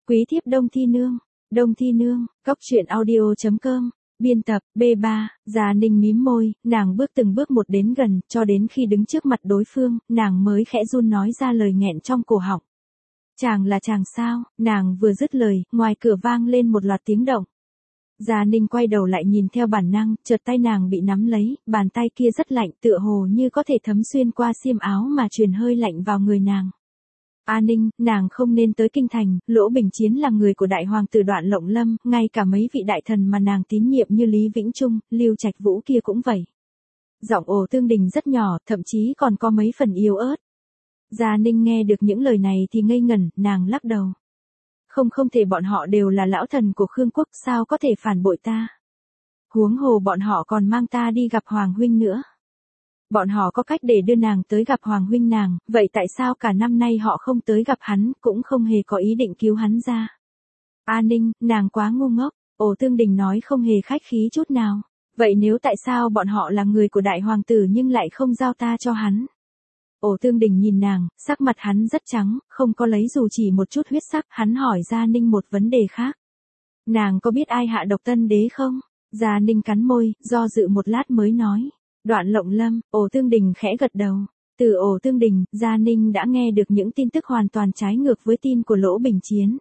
Quý thiếp Đông Thi Nương, Cóc truyện audio.com, biên tập, B3, Gia Ninh mím môi, nàng bước từng bước một đến gần, cho đến khi đứng trước mặt đối phương, nàng mới khẽ run nói ra lời nghẹn trong cổ họng. Chàng là chàng sao? Nàng vừa dứt lời, ngoài cửa vang lên một loạt tiếng động. Gia Ninh quay đầu lại nhìn theo bản năng, chợt tay nàng bị nắm lấy, bàn tay kia rất lạnh, tựa hồ như có thể thấm xuyên qua xiêm áo mà truyền hơi lạnh vào người nàng. A Ninh, nàng không nên tới kinh thành, Lỗ Bình Chiến là người của đại hoàng tử Đoạn Lộng Lâm, ngay cả mấy vị đại thần mà nàng tín nhiệm như Lý Vĩnh Trung, Lưu Trạch Vũ kia cũng vậy. Giọng Ổ Tương Đình rất nhỏ, thậm chí còn có mấy phần yếu ớt. Gia Ninh nghe được những lời này thì ngây ngẩn, nàng lắc đầu. Không thể, bọn họ đều là lão thần của Khương Quốc, sao có thể phản bội ta? Huống hồ bọn họ còn mang ta đi gặp Hoàng huynh nữa. Bọn họ có cách để đưa nàng tới gặp Hoàng huynh nàng, vậy tại sao cả năm nay họ không tới gặp hắn, cũng không hề có ý định cứu hắn ra? A Ninh, nàng quá ngu ngốc, Ổ Tương Đình nói không hề khách khí chút nào. Vậy nếu tại sao bọn họ là người của đại hoàng tử nhưng lại không giao ta cho hắn? Ổ Tương Đình nhìn nàng, sắc mặt hắn rất trắng, không có lấy dù chỉ một chút huyết sắc, hắn hỏi Gia Ninh một vấn đề khác. Nàng có biết ai hạ độc Tân Đế không? Gia Ninh cắn môi, do dự một lát mới nói. Đoạn Lộng Lâm. Ổ Tương Đình khẽ gật đầu. Từ Ổ Tương Đình, Gia Ninh đã nghe được những tin tức hoàn toàn trái ngược với tin của Lỗ Bình Chiến.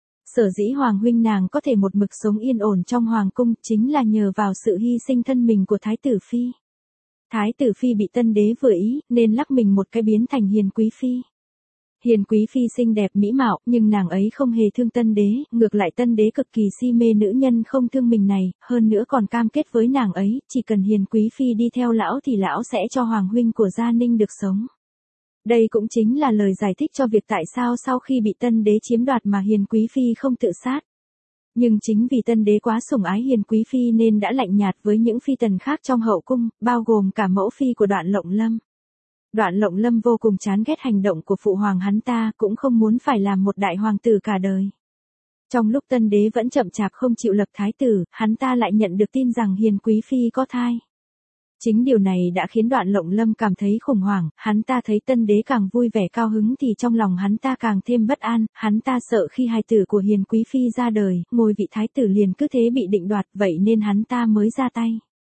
Sở dĩ Hoàng huynh nàng có thể một mực sống yên ổn trong Hoàng cung chính là nhờ vào sự hy sinh thân mình của Thái tử Phi. Thái tử Phi bị Tân Đế vừa ý, nên lắc mình một cái biến thành Hiền Quý Phi. Hiền Quý Phi xinh đẹp mỹ mạo, nhưng nàng ấy không hề thương Tân Đế, ngược lại Tân Đế cực kỳ si mê nữ nhân không thương mình này, hơn nữa còn cam kết với nàng ấy, chỉ cần Hiền Quý Phi đi theo lão thì lão sẽ cho Hoàng huynh của Gia Ninh được sống. Đây cũng chính là lời giải thích cho việc tại sao sau khi bị Tân Đế chiếm đoạt mà Hiền Quý Phi không tự sát. Nhưng chính vì Tân Đế quá sủng ái Hiền Quý Phi nên đã lạnh nhạt với những phi tần khác trong hậu cung, bao gồm cả mẫu phi của Đoạn Lộng Lâm. Đoạn Lộng Lâm vô cùng chán ghét hành động của phụ hoàng hắn ta, cũng không muốn phải làm một đại hoàng tử cả đời. Trong lúc Tân Đế vẫn chậm chạp không chịu lập thái tử, hắn ta lại nhận được tin rằng Hiền Quý Phi có thai. Chính điều này đã khiến Đoạn Lộng Lâm cảm thấy khủng hoảng, hắn ta thấy Tân Đế càng vui vẻ cao hứng thì trong lòng hắn ta càng thêm bất an, hắn ta sợ khi hài tử của Hiền Quý Phi ra đời, ngôi vị thái tử liền cứ thế bị định đoạt, vậy nên hắn ta mới ra tay.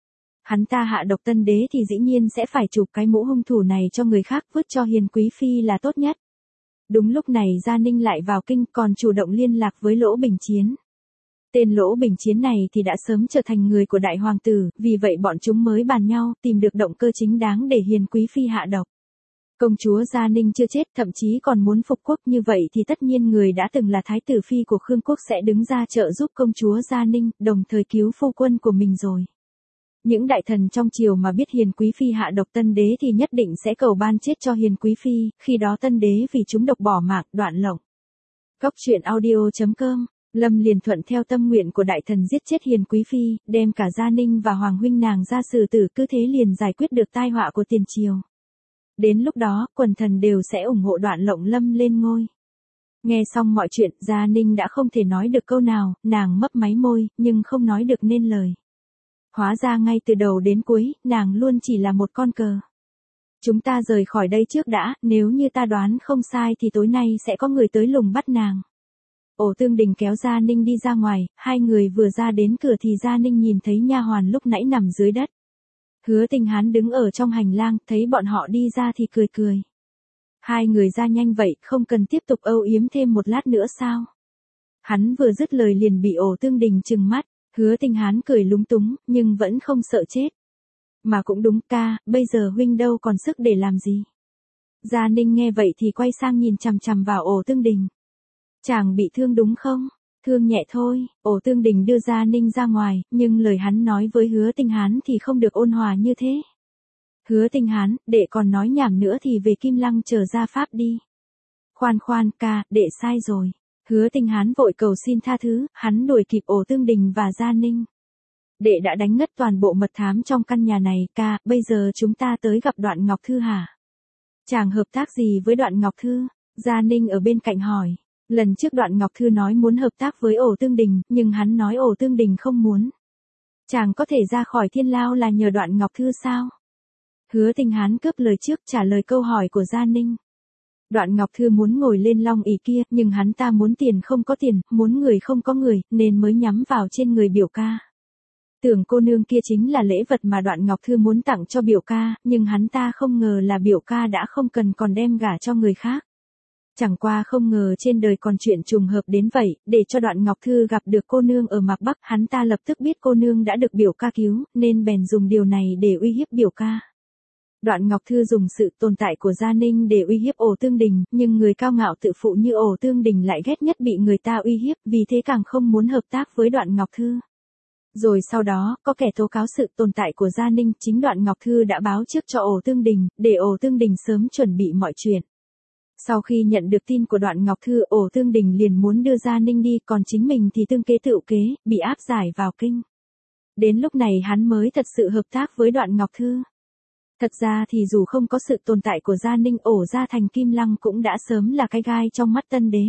Hắn ta hạ độc Tân Đế thì dĩ nhiên sẽ phải chụp cái mũ hung thủ này cho người khác, vứt cho Hiền Quý Phi là tốt nhất. Đúng lúc này Gia Ninh lại vào kinh, còn chủ động liên lạc với Lỗ Bình Chiến. Tên Lỗ Bình Chiến này thì đã sớm trở thành người của đại hoàng tử, vì vậy bọn chúng mới bàn nhau, tìm được động cơ chính đáng để Hiền Quý Phi hạ độc. Công chúa Gia Ninh chưa chết, thậm chí còn muốn phục quốc, như vậy thì tất nhiên người đã từng là thái tử phi của Khương Quốc sẽ đứng ra trợ giúp công chúa Gia Ninh, đồng thời cứu phu quân của mình rồi. Những đại thần trong triều mà biết Hiền Quý Phi hạ độc Tân Đế thì nhất định sẽ cầu ban chết cho Hiền Quý Phi, khi đó Tân Đế vì chúng độc bỏ mạng. Đoạn Lộng. Cóc truyện audio.com. Lâm liền thuận theo tâm nguyện của đại thần giết chết Hiền Quý Phi, đem cả Gia Ninh và Hoàng huynh nàng ra xử tử, cứ thế liền giải quyết được tai họa của tiền triều. Đến lúc đó, quần thần đều sẽ ủng hộ Đoạn Lộng Lâm lên ngôi. Nghe xong mọi chuyện, Gia Ninh đã không thể nói được câu nào, nàng mấp máy môi, nhưng không nói được nên lời. Hóa ra ngay từ đầu đến cuối, nàng luôn chỉ là một con cờ. Chúng ta rời khỏi đây trước đã, nếu như ta đoán không sai thì tối nay sẽ có người tới lùng bắt nàng. Ổ Tương Đình kéo Gia Ninh đi ra ngoài, hai người vừa ra đến cửa thì Gia Ninh nhìn thấy nha hoàn lúc nãy nằm dưới đất. Hứa Tình Hán đứng ở trong hành lang, thấy bọn họ đi ra thì cười cười. Hai người ra nhanh vậy, không cần tiếp tục âu yếm thêm một lát nữa sao? Hắn vừa dứt lời liền bị Ổ Tương Đình trừng mắt. Hứa Tình Hán cười lúng túng, nhưng vẫn không sợ chết. Mà cũng đúng ca, bây giờ huynh đâu còn sức để làm gì. Gia Ninh nghe vậy thì quay sang nhìn chằm chằm vào Ổ Tương Đình. Chàng bị thương đúng không? Thương nhẹ thôi. Ổ Tương Đình đưa Gia Ninh ra ngoài, nhưng lời hắn nói với Hứa Tình Hán thì không được ôn hòa như thế. Hứa Tình Hán, đệ còn nói nhảm nữa thì về Kim Lăng chờ gia pháp đi. Khoan ca, đệ sai rồi. Hứa Tình Hán vội cầu xin tha thứ, hắn đuổi kịp Ổ Tương Đình và Gia Ninh. Đệ đã đánh ngất toàn bộ mật thám trong căn nhà này, ca, bây giờ chúng ta tới gặp Đoạn Ngọc Thư hả? Chàng hợp tác gì với Đoạn Ngọc Thư? Gia Ninh ở bên cạnh hỏi. Lần trước Đoạn Ngọc Thư nói muốn hợp tác với Ổ Tương Đình, nhưng hắn nói Ổ Tương Đình không muốn. Chàng có thể ra khỏi Thiên Lao là nhờ Đoạn Ngọc Thư sao? Hứa Tình Hán cướp lời trước trả lời câu hỏi của Gia Ninh. Đoạn Ngọc Thư muốn ngồi lên long ỷ kia, nhưng hắn ta muốn tiền không có tiền, muốn người không có người, nên mới nhắm vào trên người biểu ca. Tưởng cô nương kia chính là lễ vật mà Đoạn Ngọc Thư muốn tặng cho biểu ca, nhưng hắn ta không ngờ là biểu ca đã không cần còn đem gả cho người khác. Chẳng qua không ngờ trên đời còn chuyện trùng hợp đến vậy, để cho Đoạn Ngọc Thư gặp được cô nương ở Mạc Bắc, hắn ta lập tức biết cô nương đã được biểu ca cứu, nên bèn dùng điều này để uy hiếp biểu ca. Đoạn Ngọc Thư dùng sự tồn tại của Gia Ninh để uy hiếp Ổ Tương Đình, nhưng người cao ngạo tự phụ như Ổ Tương Đình lại ghét nhất bị người ta uy hiếp, vì thế càng không muốn hợp tác với Đoạn Ngọc Thư. Rồi sau đó, có kẻ tố cáo sự tồn tại của Gia Ninh, chính Đoạn Ngọc Thư đã báo trước cho Ổ Tương Đình, để Ổ Tương Đình sớm chuẩn bị mọi chuyện. Sau khi nhận được tin của Đoạn Ngọc Thư, Ổ Tương Đình liền muốn đưa Gia Ninh đi, còn chính mình thì tương kế tựu kế, bị áp giải vào kinh. Đến lúc này hắn mới thật sự hợp tác với Đoạn Ngọc Thư. Thật ra thì dù không có sự tồn tại của Gia Ninh, Ổ gia thành Kim Lăng cũng đã sớm là cái gai trong mắt Tân Đế.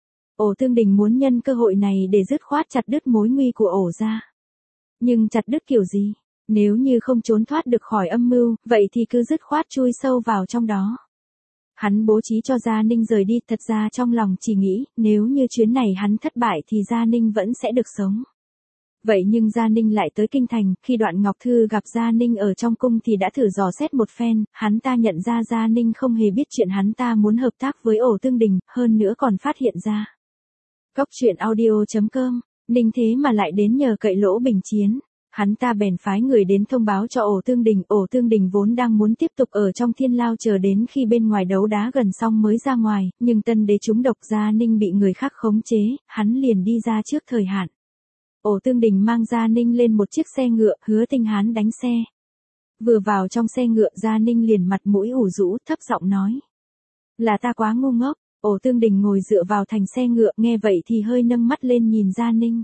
Ổ Tương Đình muốn nhân cơ hội này để dứt khoát chặt đứt mối nguy của Ổ gia. Nhưng chặt đứt kiểu gì? Nếu như không trốn thoát được khỏi âm mưu, vậy thì cứ dứt khoát chui sâu vào trong đó. Hắn bố trí cho Gia Ninh rời đi, thật ra trong lòng chỉ nghĩ, nếu như chuyến này hắn thất bại thì Gia Ninh vẫn sẽ được sống. Vậy nhưng Gia Ninh lại tới kinh thành, khi Đoạn Ngọc Thư gặp Gia Ninh ở trong cung thì đã thử dò xét một phen, hắn ta nhận ra Gia Ninh không hề biết chuyện hắn ta muốn hợp tác với Ổ Tương Đình, hơn nữa còn phát hiện ra. Cóc truyện audio.com, Ninh thế mà lại đến nhờ cậy Lỗ Bình Chiến. Hắn ta bèn phái người đến thông báo cho Ổ Tương Đình vốn đang muốn tiếp tục ở trong thiên lao chờ đến khi bên ngoài đấu đá gần xong mới ra ngoài, nhưng Tân Đế trúng độc, Gia Ninh bị người khác khống chế, hắn liền đi ra trước thời hạn. Ổ Tương Đình mang Gia Ninh lên một chiếc xe ngựa, Hứa Tinh Hán đánh xe. Vừa vào trong xe ngựa, Gia Ninh liền mặt mũi ủ rũ, thấp giọng nói. Là ta quá ngu ngốc. Ổ Tương Đình ngồi dựa vào thành xe ngựa, nghe vậy thì hơi nâng mắt lên nhìn Gia Ninh.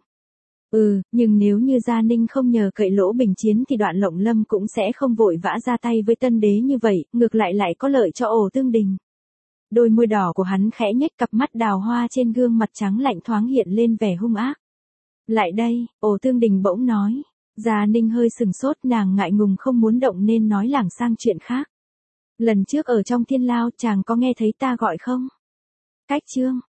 Nhưng nếu như Gia Ninh không nhờ cậy Lỗ Bình Chiến thì Đoạn Lộng Lâm cũng sẽ không vội vã ra tay với Tân Đế như vậy, ngược lại có lợi cho Ổ Tương Đình. Đôi môi đỏ của hắn khẽ nhếch, cặp mắt đào hoa trên gương mặt trắng lạnh thoáng hiện lên vẻ hung ác. Lại đây, Ổ Tương Đình bỗng nói. Gia Ninh hơi sừng sốt, nàng ngại ngùng không muốn động nên nói lảng sang chuyện khác. Lần trước ở trong thiên lao chàng có nghe thấy ta gọi không? Cách chương.